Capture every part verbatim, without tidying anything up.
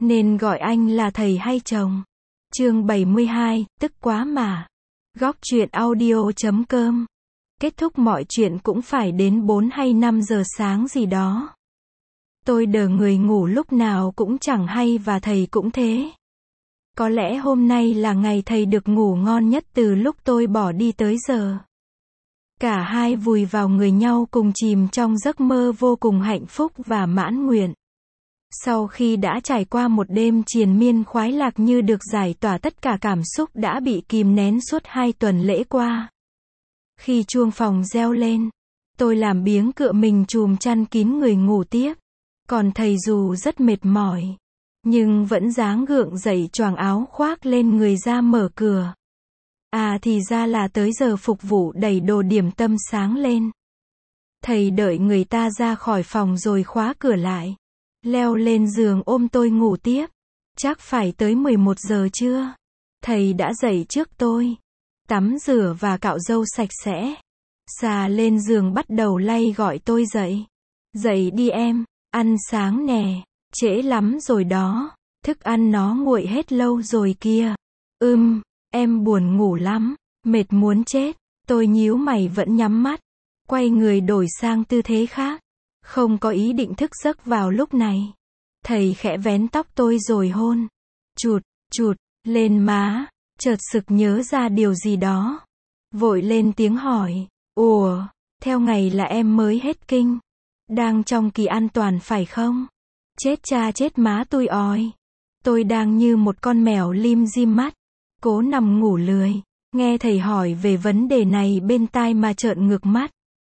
Nên gọi anh là thầy hay chồng? Chương bảy mươi hai, tức quá mà. Góc truyện audio chấm com. Kết thúc mọi chuyện cũng phải đến bốn hay năm giờ sáng gì đó. Tôi đờ người ngủ lúc nào cũng chẳng hay và thầy cũng thế. Có lẽ hôm nay là ngày thầy được ngủ ngon nhất từ lúc tôi bỏ đi tới giờ. Cả hai vùi vào người nhau cùng chìm trong giấc mơ vô cùng hạnh phúc và mãn nguyện. Sau khi đã trải qua một đêm triền miên khoái lạc như được giải tỏa tất cả cảm xúc đã bị kìm nén suốt hai tuần lễ qua. Khi chuông phòng reo lên, tôi làm biếng cựa mình chùm chăn kín người ngủ tiếp. Còn thầy dù rất mệt mỏi, nhưng vẫn dáng gượng dậy choàng áo khoác lên người ra mở cửa. À thì ra là tới giờ phục vụ đẩy đồ điểm tâm sáng lên. Thầy đợi người ta ra khỏi phòng rồi khóa cửa lại. Leo lên giường ôm tôi ngủ tiếp. Chắc phải tới mười một giờ trưa. Thầy đã dậy trước tôi. Tắm rửa và cạo râu sạch sẽ. Xà lên giường bắt đầu lay gọi tôi dậy. Dậy đi em, ăn sáng nè, trễ lắm rồi đó. Thức ăn nó nguội hết lâu rồi kia. Ừm, em buồn ngủ lắm, mệt muốn chết. Tôi nhíu mày vẫn nhắm mắt. Quay người đổi sang tư thế khác. Không có ý định thức giấc vào lúc này. Thầy khẽ vén tóc tôi rồi hôn. Chụt, chụt, lên má. Chợt sực nhớ ra điều gì đó. Vội lên tiếng hỏi. Ủa, theo ngày là em mới hết kinh. Đang trong kỳ an toàn phải không? Chết cha chết má tui ói. Tôi đang như một con mèo lim dim mắt. Cố nằm ngủ lười. Nghe thầy hỏi về vấn đề này bên tai mà trợn ngược mắt.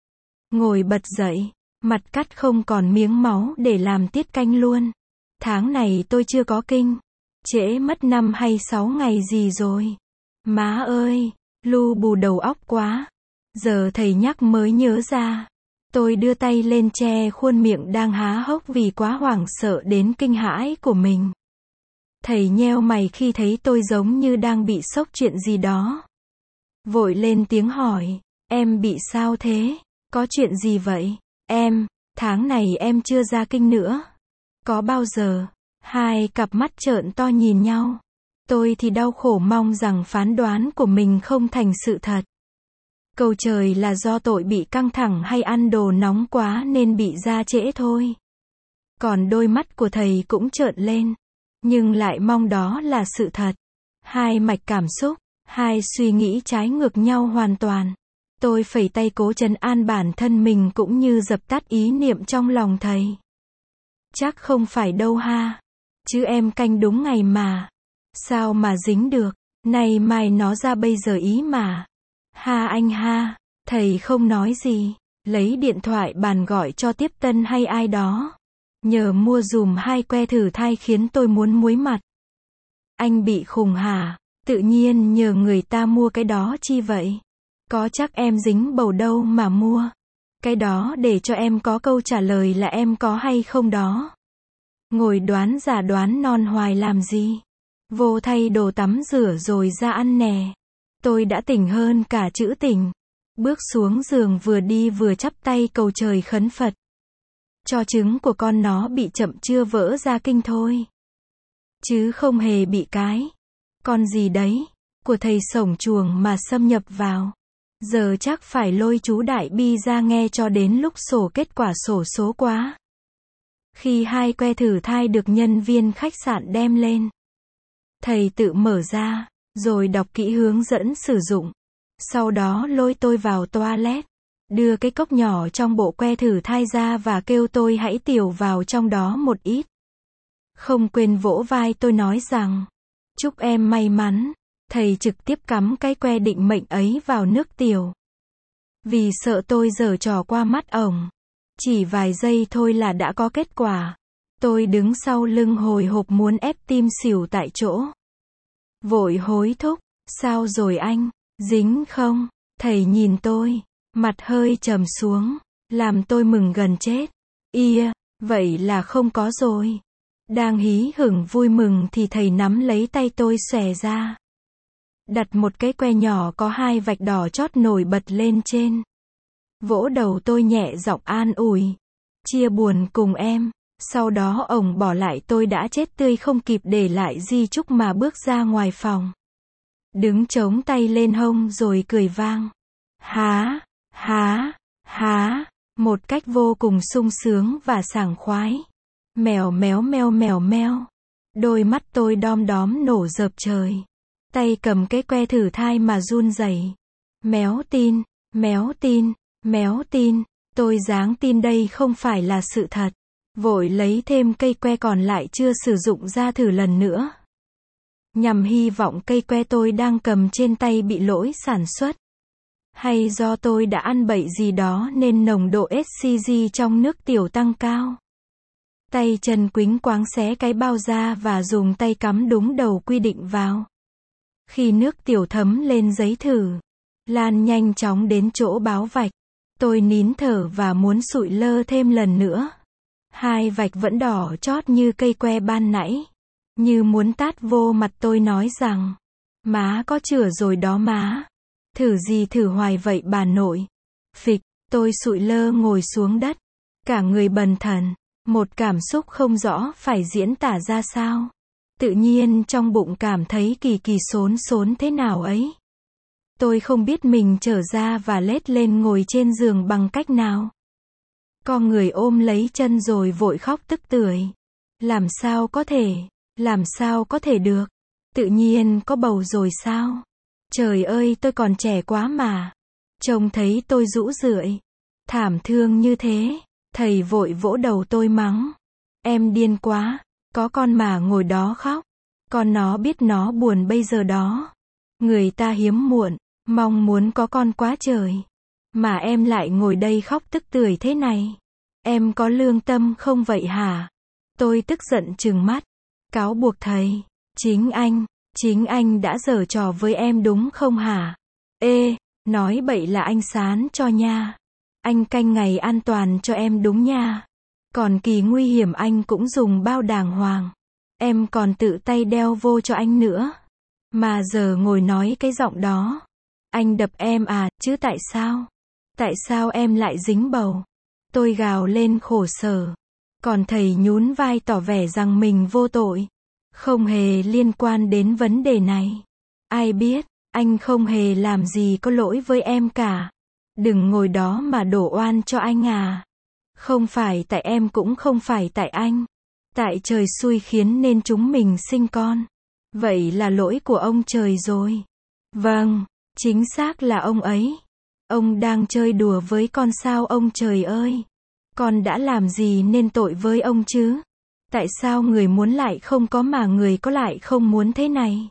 Ngồi bật dậy. Mặt cắt không còn miếng máu để làm tiết canh luôn. Tháng này tôi chưa có kinh. Trễ mất năm hay sáu ngày gì rồi. Má ơi, lu bù đầu óc quá. Giờ thầy nhắc mới nhớ ra. Tôi đưa tay lên che khuôn miệng đang há hốc vì quá hoảng sợ đến kinh hãi của mình. Thầy nheo mày khi thấy tôi giống như đang bị sốc chuyện gì đó. Vội lên tiếng hỏi. Em bị sao thế? Có chuyện gì vậy? Em, tháng này em chưa ra kinh nữa. Có bao giờ? Hai cặp mắt trợn to nhìn nhau. Tôi thì đau khổ mong rằng phán đoán của mình không thành sự thật. Cầu trời là do tội bị căng thẳng hay ăn đồ nóng quá nên bị ra trễ thôi. Còn đôi mắt của thầy cũng trợn lên. Nhưng lại mong đó là sự thật. Hai mạch cảm xúc, hai suy nghĩ trái ngược nhau hoàn toàn. Tôi phẩy tay cố trấn an bản thân mình cũng như dập tắt ý niệm trong lòng thầy. Chắc không phải đâu ha. Chứ em canh đúng ngày mà. Sao mà dính được. Này mai nó ra bây giờ ý mà. Ha anh ha. Thầy không nói gì. Lấy điện thoại bàn gọi cho tiếp tân hay ai đó. Nhờ mua dùm hai que thử thai khiến tôi muốn muối mặt. Anh bị khùng hả? Tự nhiên nhờ người ta mua cái đó chi vậy? Có chắc em dính bầu đâu mà mua. Cái đó để cho em có câu trả lời là em có hay không đó. Ngồi đoán giả đoán non hoài làm gì. Vô thay đồ tắm rửa rồi ra ăn nè. Tôi đã tỉnh hơn cả chữ tỉnh. Bước xuống giường vừa đi vừa chắp tay cầu trời khấn Phật. Cho trứng của con nó bị chậm chưa vỡ ra kinh thôi. Chứ không hề bị cái. Con gì đấy. Của thầy sổng chuồng mà xâm nhập vào. Giờ chắc phải lôi chú Đại Bi ra nghe cho đến lúc sổ kết quả sổ số quá. Khi hai que thử thai được nhân viên khách sạn đem lên. Thầy tự mở ra, rồi đọc kỹ hướng dẫn sử dụng. Sau đó lôi tôi vào toilet. Đưa cái cốc nhỏ trong bộ que thử thai ra và kêu tôi hãy tiểu vào trong đó một ít. Không quên vỗ vai tôi nói rằng. Chúc em may mắn. Thầy trực tiếp cắm cái que định mệnh ấy vào nước tiểu. Vì sợ tôi giở trò qua mắt ổng. Chỉ vài giây thôi là đã có kết quả. Tôi đứng sau lưng hồi hộp muốn ép tim xỉu tại chỗ. Vội hối thúc. Sao rồi anh? Dính không? Thầy nhìn tôi. Mặt hơi trầm xuống. Làm tôi mừng gần chết. Ia, vậy là không có rồi. Đang hí hửng vui mừng thì thầy nắm lấy tay tôi xòe ra. Đặt một cái que nhỏ có hai vạch đỏ chót nổi bật lên trên. Vỗ đầu tôi nhẹ giọng an ủi. Chia buồn cùng em. Sau đó ông bỏ lại tôi đã chết tươi không kịp để lại di chúc mà bước ra ngoài phòng. Đứng chống tay lên hông rồi cười vang. Há, há, há, một cách vô cùng sung sướng và sảng khoái. Mèo méo meo mèo meo. Đôi mắt tôi đom đóm nổ dợp trời. Tay cầm cái que thử thai mà run rẩy. Méo tin, méo tin, méo tin. Tôi giáng tin đây không phải là sự thật. Vội lấy thêm cây que còn lại chưa sử dụng ra thử lần nữa. Nhằm hy vọng cây que tôi đang cầm trên tay bị lỗi sản xuất. Hay do tôi đã ăn bậy gì đó nên nồng độ ét xê giê trong nước tiểu tăng cao. Tay chân quĩnh quáng xé cái bao ra và dùng tay cắm đúng đầu quy định vào. Khi nước tiểu thấm lên giấy thử, lan nhanh chóng đến chỗ báo vạch. Tôi nín thở và muốn sụi lơ thêm lần nữa. Hai vạch vẫn đỏ chót như cây que ban nãy. Như muốn tát vô mặt tôi nói rằng, má có chửa rồi đó má. Thử gì thử hoài vậy bà nội. Phịch, tôi sụi lơ ngồi xuống đất. Cả người bần thần, một cảm xúc không rõ phải diễn tả ra sao. Tự nhiên trong bụng cảm thấy kỳ kỳ xốn xốn thế nào ấy. Tôi không biết mình trở ra và lết lên ngồi trên giường bằng cách nào. Con người ôm lấy chân rồi vội khóc tức tưởi. Làm sao có thể, làm sao có thể được. Tự nhiên có bầu rồi sao? Trời ơi tôi còn trẻ quá mà. Trông thấy tôi rũ rượi, thảm thương như thế. Thầy vội vỗ đầu tôi mắng. Em điên quá, có con mà ngồi đó khóc. Con nó biết nó buồn bây giờ đó. Người ta hiếm muộn, mong muốn có con quá trời. Mà em lại ngồi đây khóc tức tưởi thế này. Em có lương tâm không vậy hả? Tôi tức giận trừng mắt. Cáo buộc thầy. Chính anh, chính anh đã giở trò với em đúng không hả? Ê, nói bậy là anh sán cho nha. Anh canh ngày an toàn cho em đúng nha. Còn kỳ nguy hiểm anh cũng dùng bao đàng hoàng. Em còn tự tay đeo vô cho anh nữa. Mà giờ ngồi nói cái giọng đó. Anh đập em à, chứ tại sao? Tại sao em lại dính bầu? Tôi gào lên khổ sở. Còn thầy nhún vai tỏ vẻ rằng mình vô tội. Không hề liên quan đến vấn đề này. Ai biết, anh không hề làm gì có lỗi với em cả. Đừng ngồi đó mà đổ oan cho anh à. Không phải tại em cũng không phải tại anh. Tại trời xui khiến nên chúng mình sinh con. Vậy là lỗi của ông trời rồi. Vâng, chính xác là ông ấy. Ông đang chơi đùa với con sao ông trời ơi. Con đã làm gì nên tội với ông chứ? Tại sao người muốn lại không có mà người có lại không muốn thế này?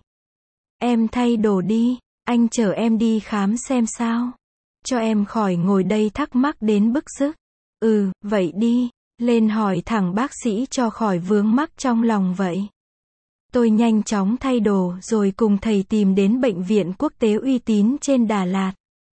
Em thay đồ đi, anh chở em đi khám xem sao. Cho em khỏi ngồi đây thắc mắc đến bức rứt. Ừ, vậy đi, lên hỏi thẳng bác sĩ cho khỏi vướng mắc trong lòng vậy. Tôi nhanh chóng thay đồ rồi cùng thầy tìm đến bệnh viện quốc tế uy tín trên Đà Lạt.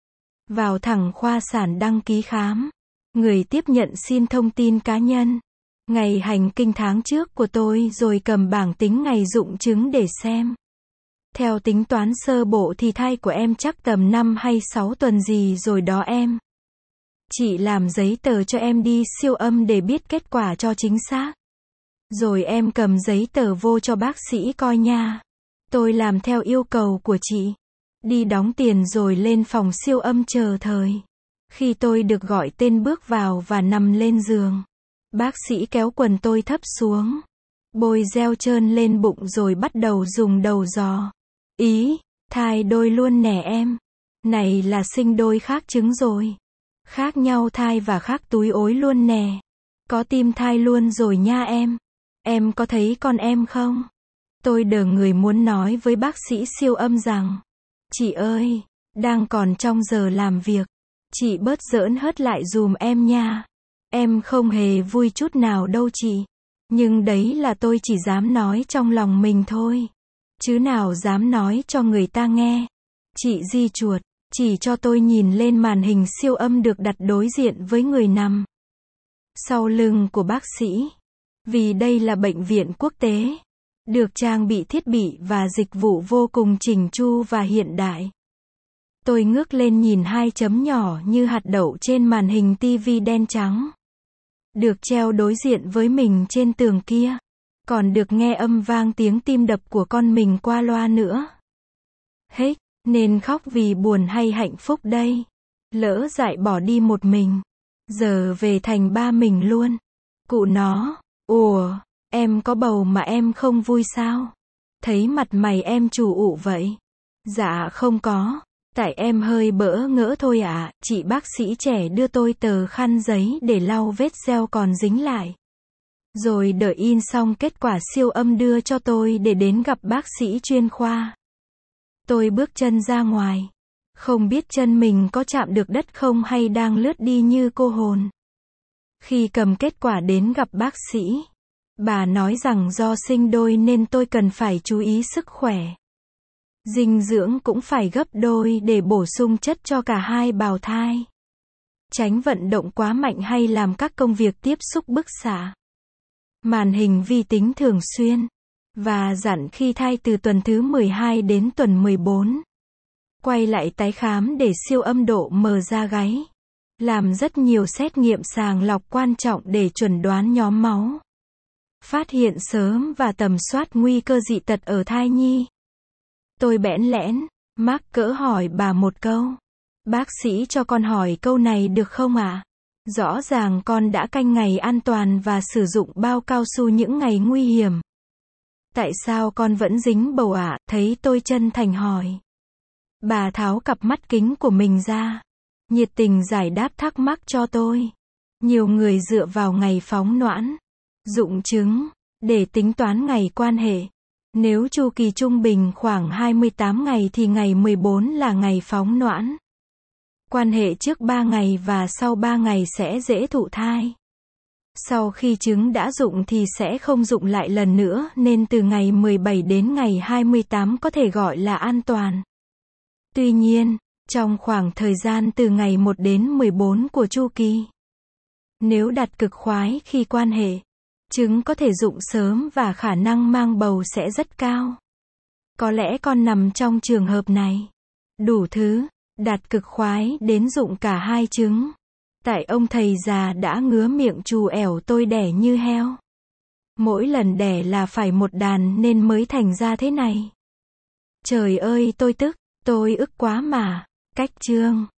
Vào thẳng khoa sản đăng ký khám. Người tiếp nhận xin thông tin cá nhân. Ngày hành kinh tháng trước của tôi rồi cầm bảng tính ngày dụng trứng để xem. Theo tính toán sơ bộ thì thai của em chắc tầm năm hay sáu tuần gì rồi đó em. Chị làm giấy tờ cho em đi siêu âm để biết kết quả cho chính xác. Rồi em cầm giấy tờ vô cho bác sĩ coi nha. Tôi làm theo yêu cầu của chị. Đi đóng tiền rồi lên phòng siêu âm chờ thời. Khi tôi được gọi tên bước vào và nằm lên giường. Bác sĩ kéo quần tôi thấp xuống. Bôi gel trơn lên bụng rồi bắt đầu dùng đầu dò. Ý, thai đôi luôn nè em. Này là sinh đôi khác trứng rồi. Khác nhau thai và khác túi ối luôn nè. Có tim thai luôn rồi nha em. Em có thấy con em không? Tôi đờ người muốn nói với bác sĩ siêu âm rằng. Chị ơi, đang còn trong giờ làm việc. Chị bớt giỡn hớt lại dùm em nha. Em không hề vui chút nào đâu chị. Nhưng đấy là tôi chỉ dám nói trong lòng mình thôi. Chứ nào dám nói cho người ta nghe. Chị di chuột, chỉ cho tôi nhìn lên màn hình siêu âm được đặt đối diện với người nằm sau lưng của bác sĩ. Vì đây là bệnh viện quốc tế. Được trang bị thiết bị và dịch vụ vô cùng chỉnh chu và hiện đại. Tôi ngước lên nhìn hai chấm nhỏ như hạt đậu trên màn hình tivi đen trắng. được treo đối diện với mình trên tường kia, còn được nghe âm vang tiếng tim đập của con mình qua loa nữa. Hết, nên khóc vì buồn hay hạnh phúc đây? Lỡ dại bỏ đi một mình, giờ về thành ba mình luôn. Cụ nó, ủa, em có bầu mà em không vui sao? Thấy mặt mày em chủ ụ vậy. Dạ không có, tại em hơi bỡ ngỡ thôi ạ. À. Chị bác sĩ trẻ đưa tôi tờ khăn giấy để lau vết sẹo còn dính lại. Rồi đợi in xong kết quả siêu âm đưa cho tôi để đến gặp bác sĩ chuyên khoa. Tôi bước chân ra ngoài. Không biết chân mình có chạm được đất không hay đang lướt đi như cô hồn. Khi cầm kết quả đến gặp bác sĩ, bà nói rằng do sinh đôi nên tôi cần phải chú ý sức khỏe. Dinh dưỡng cũng phải gấp đôi để bổ sung chất cho cả hai bào thai. Tránh vận động quá mạnh hay làm các công việc tiếp xúc bức xạ. Màn hình vi tính thường xuyên. Và dặn khi thai từ tuần thứ mười hai đến tuần mười bốn. Quay lại tái khám để siêu âm độ mờ da gáy. Làm rất nhiều xét nghiệm sàng lọc quan trọng để chuẩn đoán nhóm máu. Phát hiện sớm và tầm soát nguy cơ dị tật ở thai nhi. Tôi bẽn lẽn, mắc cỡ hỏi bà một câu. Bác sĩ cho con hỏi câu này được không ạ? À? Rõ ràng con đã canh ngày an toàn và sử dụng bao cao su những ngày nguy hiểm. Tại sao con vẫn dính bầu ạ? À? Thấy tôi chân thành hỏi. Bà tháo cặp mắt kính của mình ra. Nhiệt tình giải đáp thắc mắc cho tôi. Nhiều người dựa vào ngày phóng noãn, dụng trứng, để tính toán ngày quan hệ. Nếu chu kỳ trung bình khoảng hai mươi tám ngày thì ngày mười bốn là ngày phóng noãn. Quan hệ trước ba ngày và sau ba ngày sẽ dễ thụ thai. Sau khi trứng đã rụng thì sẽ không rụng lại lần nữa nên từ ngày mười bảy đến ngày hai mươi tám có thể gọi là an toàn. Tuy nhiên, trong khoảng thời gian từ ngày một đến mười bốn của chu kỳ, nếu đạt cực khoái khi quan hệ, trứng có thể rụng sớm và khả năng mang bầu sẽ rất cao. Có lẽ con nằm trong trường hợp này. Đủ thứ, đạt cực khoái đến rụng cả hai trứng. Tại ông thầy già đã ngứa miệng trù ẻo tôi đẻ như heo. Mỗi lần đẻ là phải một đàn nên mới thành ra thế này. Trời ơi tôi tức, tôi ức quá mà. Cách chương